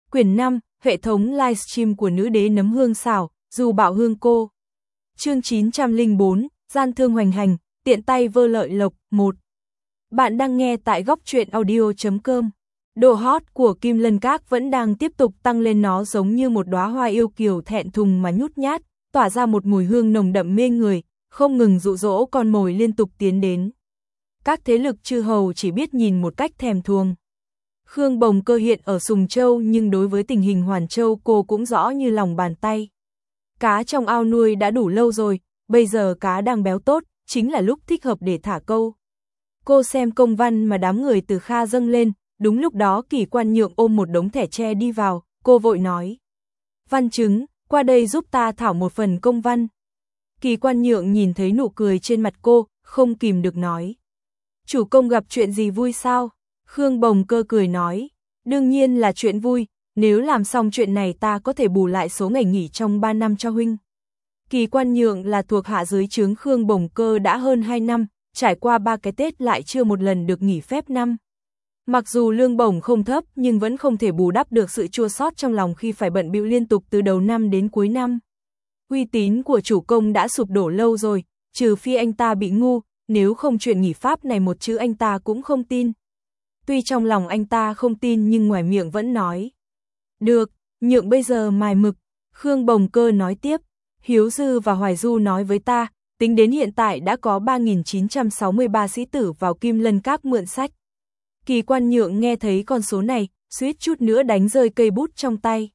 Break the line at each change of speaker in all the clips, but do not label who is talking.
Quyển 5, hệ thống livestream của nữ đế nấm hương xảo, dù bảo hương cô. Chương 904, gian thương hoành hành, tiện tay vơ lợi lộc, 1. Bạn đang nghe tại góc truyện audio.com. Độ hot của Kim Lân Các vẫn đang tiếp tục tăng lên, nó giống như một đóa hoa yêu kiều thẹn thùng mà nhút nhát, tỏa ra một mùi hương nồng đậm mê người, không ngừng dụ dỗ con mồi liên tục tiến đến. Các thế lực chư hầu chỉ biết nhìn một cách thèm thuồng. Khương Bồng Cơ hiện ở Sùng Châu, nhưng đối với tình hình Hoàn Châu cô cũng rõ như lòng bàn tay. Cá trong ao nuôi đã đủ lâu rồi, bây giờ cá đang béo tốt, chính là lúc thích hợp để thả câu. Cô xem công văn mà đám người từ Kha dâng lên, đúng lúc đó Kỳ Quan Nhượng ôm một đống thẻ tre đi vào, cô vội nói. Văn Chứng, qua đây giúp ta thảo một phần công văn. Kỳ Quan Nhượng nhìn thấy nụ cười trên mặt cô, không kìm được nói. Chủ công gặp chuyện gì vui sao? Khương Bồng Cơ cười nói, đương nhiên là chuyện vui, nếu làm xong chuyện này ta có thể bù lại số ngày nghỉ trong 3 năm cho huynh. Kỳ Quan Nhượng là thuộc hạ dưới trướng Khương Bồng Cơ đã hơn 2 năm, trải qua 3 cái Tết lại chưa một lần được nghỉ phép năm. Mặc dù lương bổng không thấp nhưng vẫn không thể bù đắp được sự chua xót trong lòng khi phải bận bịu liên tục từ đầu năm đến cuối năm. Uy tín của chủ công đã sụp đổ lâu rồi, trừ phi anh ta bị ngu, nếu không chuyện nghỉ Pháp này một chữ anh ta cũng không tin. Tuy trong lòng anh ta không tin nhưng ngoài miệng vẫn nói. Được, Nhượng bây giờ mài mực. Khương Bồng Cơ nói tiếp, Hiếu Dư và Hoài Du nói với ta, tính đến hiện tại đã có 3.963 sĩ tử vào Kim Lân Các mượn sách. Kỳ Quan Nhượng nghe thấy con số này, suýt chút nữa đánh rơi cây bút trong tay.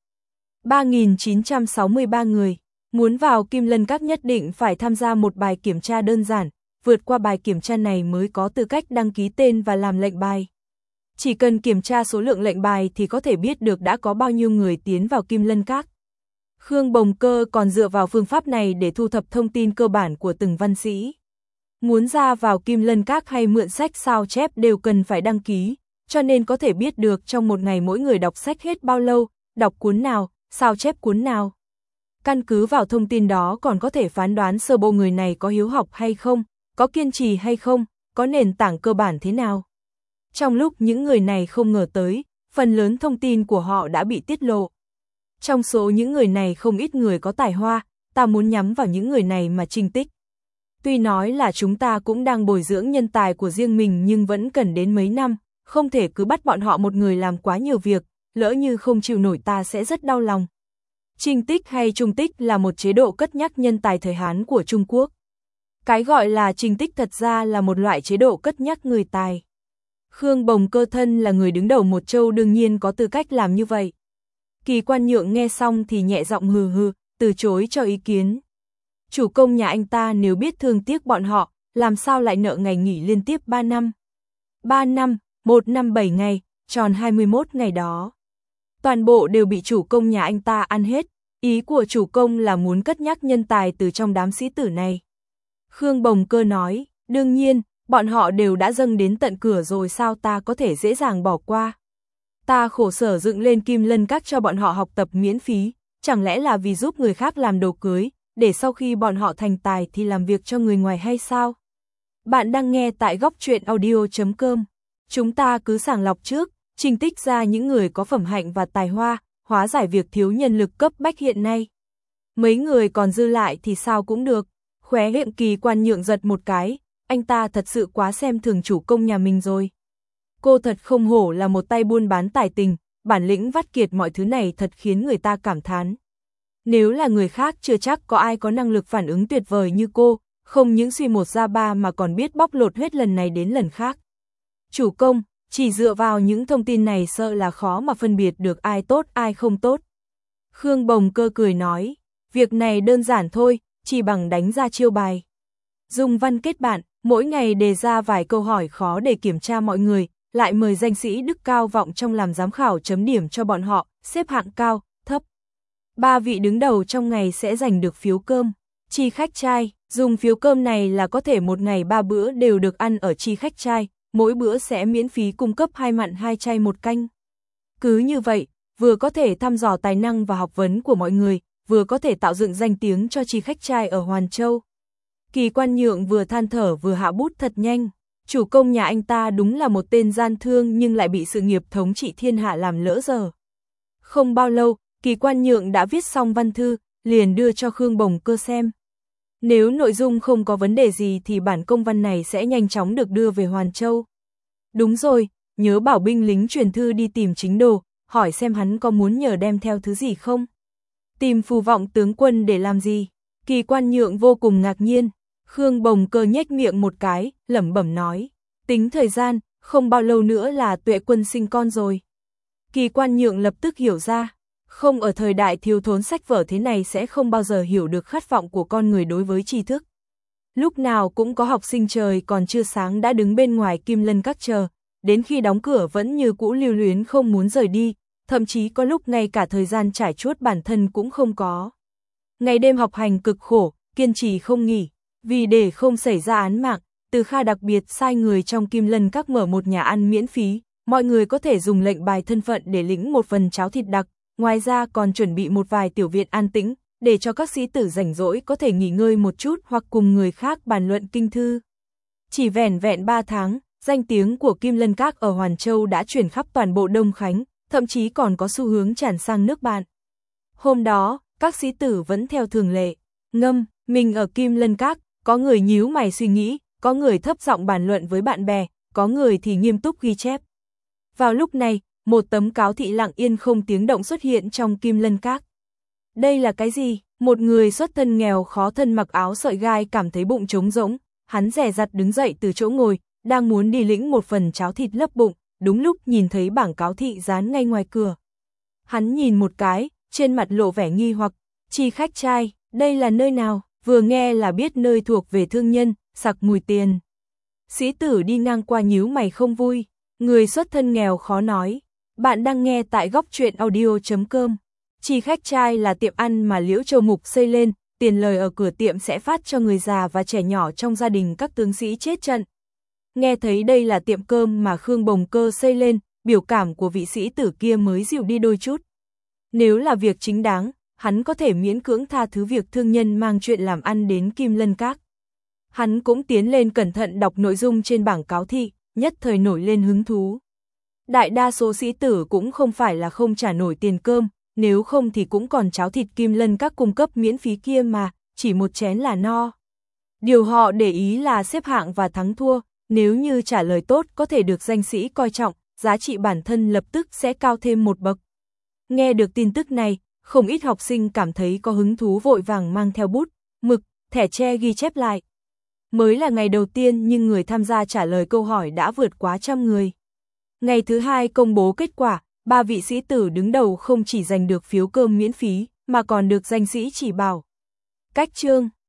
3.963 người, muốn vào Kim Lân Các nhất định phải tham gia một bài kiểm tra đơn giản, vượt qua bài kiểm tra này mới có tư cách đăng ký tên và làm lệnh bài. Chỉ cần kiểm tra số lượng lệnh bài thì có thể biết được đã có bao nhiêu người tiến vào Kim Lân Các. Khương Bồng Cơ còn dựa vào phương pháp này để thu thập thông tin cơ bản của từng văn sĩ. Muốn ra vào Kim Lân Các hay mượn sách sao chép đều cần phải đăng ký, cho nên có thể biết được trong một ngày mỗi người đọc sách hết bao lâu, đọc cuốn nào, sao chép cuốn nào. Căn cứ vào thông tin đó còn có thể phán đoán sơ bộ người này có hiếu học hay không, có kiên trì hay không, có nền tảng cơ bản thế nào. Trong lúc những người này không ngờ tới, phần lớn thông tin của họ đã bị tiết lộ. Trong số những người này không ít người có tài hoa, ta muốn nhắm vào những người này mà trinh tích. Tuy nói là chúng ta cũng đang bồi dưỡng nhân tài của riêng mình nhưng vẫn cần đến mấy năm, không thể cứ bắt bọn họ một người làm quá nhiều việc, lỡ như không chịu nổi ta sẽ rất đau lòng. Trinh tích hay trung tích là một chế độ cất nhắc nhân tài thời Hán của Trung Quốc. Cái gọi là trinh tích thật ra là một loại chế độ cất nhắc người tài. Khương Bồng Cơ thân là người đứng đầu một châu đương nhiên có tư cách làm như vậy. Kỳ Quan Nhượng nghe xong thì nhẹ giọng hừ hừ, từ chối cho ý kiến. Chủ công nhà anh ta nếu biết thương tiếc bọn họ, làm sao lại nợ ngày nghỉ liên tiếp 3 năm. 3 năm, 1 năm 7 ngày, tròn 21 ngày đó. Toàn bộ đều bị chủ công nhà anh ta ăn hết, ý của chủ công là muốn cất nhắc nhân tài từ trong đám sĩ tử này. Khương Bồng Cơ nói, đương nhiên, bọn họ đều đã dâng đến tận cửa rồi sao ta có thể dễ dàng bỏ qua. Ta khổ sở dựng lên Kim Lân Các cho bọn họ học tập miễn phí, chẳng lẽ là vì giúp người khác làm đồ cưới, để sau khi bọn họ thành tài thì làm việc cho người ngoài hay sao? Bạn đang nghe tại góc truyện audio.com. Chúng ta cứ sàng lọc trước, trinh tích ra những người có phẩm hạnh và tài hoa, hóa giải việc thiếu nhân lực cấp bách hiện nay. Mấy người còn dư lại thì sao cũng được. Khóe miệng Kỳ Quan Nhượng giật một cái, anh ta thật sự quá xem thường chủ công nhà mình rồi. Cô thật không hổ là một tay buôn bán tài tình, bản lĩnh vắt kiệt mọi thứ này thật khiến người ta cảm thán. Nếu là người khác chưa chắc có ai có năng lực phản ứng tuyệt vời như cô, không những suy một ra ba mà còn biết bóc lột hết lần này đến lần khác. Chủ công, chỉ dựa vào những thông tin này sợ là khó mà phân biệt được ai tốt ai không tốt. Khương Bồng Cơ cười nói, việc này đơn giản thôi, chỉ bằng đánh ra chiêu bài. Dùng văn kết bạn, mỗi ngày đề ra vài câu hỏi khó để kiểm tra mọi người, lại mời danh sĩ đức cao vọng trong làm giám khảo chấm điểm cho bọn họ, xếp hạng cao, thấp. 3 vị đứng đầu trong ngày sẽ giành được phiếu cơm. Chi khách trai, dùng phiếu cơm này là có thể một ngày 3 bữa đều được ăn ở chi khách trai, mỗi bữa sẽ miễn phí cung cấp 2 mặn 2 chay 1 canh. Cứ như vậy, vừa có thể thăm dò tài năng và học vấn của mọi người, vừa có thể tạo dựng danh tiếng cho chi khách trai ở Hoàn Châu. Kỳ Quan Nhượng vừa than thở vừa hạ bút thật nhanh. Chủ công nhà anh ta đúng là một tên gian thương nhưng lại bị sự nghiệp thống trị thiên hạ làm lỡ dở. Không bao lâu, Kỳ Quan Nhượng đã viết xong văn thư, liền đưa cho Khương Bồng Cơ xem. Nếu nội dung không có vấn đề gì thì bản công văn này sẽ nhanh chóng được đưa về Hoàn Châu. Đúng rồi, nhớ bảo binh lính truyền thư đi tìm Chính Đồ, hỏi xem hắn có muốn nhờ đem theo thứ gì không. Tìm Phù Vọng tướng quân để làm gì? Kỳ Quan Nhượng vô cùng ngạc nhiên. Khương Bồng Cơ nhếch miệng một cái, lẩm bẩm nói. Tính thời gian, không bao lâu nữa là Tuệ Quân sinh con rồi. Kỳ Quan Nhượng lập tức hiểu ra. Không ở thời đại thiếu thốn sách vở thế này sẽ không bao giờ hiểu được khát vọng của con người đối với tri thức. Lúc nào cũng có học sinh trời còn chưa sáng đã đứng bên ngoài Kim Lân Các chờ, đến khi đóng cửa vẫn như cũ lưu luyến không muốn rời đi, thậm chí có lúc ngay cả thời gian trải chuốt bản thân cũng không có. Ngày đêm học hành cực khổ, kiên trì không nghỉ, vì để không xảy ra án mạng, Từ Kha đặc biệt sai người trong Kim Lân Các mở một nhà ăn miễn phí, mọi người có thể dùng lệnh bài thân phận để lĩnh một phần cháo thịt đặc, ngoài ra còn chuẩn bị một vài tiểu viện an tĩnh, để cho các sĩ tử rảnh rỗi có thể nghỉ ngơi một chút hoặc cùng người khác bàn luận kinh thư. Chỉ vẻn vẹn 3 tháng, danh tiếng của Kim Lân Các ở Hoàn Châu đã chuyển khắp toàn bộ Đông Khánh, thậm chí còn có xu hướng tràn sang nước bạn. Hôm đó, các sĩ tử vẫn theo thường lệ, ngâm mình ở Kim Lân Các, có người nhíu mày suy nghĩ, có người thấp giọng bàn luận với bạn bè, có người thì nghiêm túc ghi chép. Vào lúc này, một tấm cáo thị lặng yên không tiếng động xuất hiện trong Kim Lân Các. Đây là cái gì? Một người xuất thân nghèo khó thân mặc áo sợi gai cảm thấy bụng trống rỗng, hắn dè dặt đứng dậy từ chỗ ngồi, đang muốn đi lĩnh một phần cháo thịt lấp bụng, đúng lúc nhìn thấy bảng cáo thị dán ngay ngoài cửa. Hắn nhìn một cái, trên mặt lộ vẻ nghi hoặc, Chi Khách Trai, đây là nơi nào? Vừa nghe là biết nơi thuộc về thương nhân, sặc mùi tiền. Sĩ tử đi ngang qua nhíu mày không vui, người xuất thân nghèo khó nói, bạn đang nghe tại góc truyện audio.com. Chi Khách Trai là tiệm ăn mà Liễu Châu Mục xây lên, tiền lời ở cửa tiệm sẽ phát cho người già và trẻ nhỏ trong gia đình các tướng sĩ chết trận. Nghe thấy đây là tiệm cơm mà Khương Bồng Cơ xây lên, biểu cảm của vị sĩ tử kia mới dịu đi đôi chút. Nếu là việc chính đáng, hắn có thể miễn cưỡng tha thứ việc thương nhân mang chuyện làm ăn đến Kim Lân Các. Hắn cũng tiến lên cẩn thận đọc nội dung trên bảng cáo thị, nhất thời nổi lên hứng thú. Đại đa số sĩ tử cũng không phải là không trả nổi tiền cơm, nếu không thì cũng còn cháo thịt Kim Lân Các cung cấp miễn phí kia mà, chỉ một chén là no. Điều họ để ý là xếp hạng và thắng thua, nếu như trả lời tốt có thể được danh sĩ coi trọng, giá trị bản thân lập tức sẽ cao thêm một bậc. Nghe được tin tức này, không ít học sinh cảm thấy có hứng thú vội vàng mang theo bút, mực, thẻ tre ghi chép lại. Mới là ngày đầu tiên nhưng người tham gia trả lời câu hỏi đã vượt quá 100 người. Ngày thứ hai công bố kết quả, 3 vị sĩ tử đứng đầu không chỉ giành được phiếu cơm miễn phí, mà còn được danh sĩ chỉ bảo. Cách chương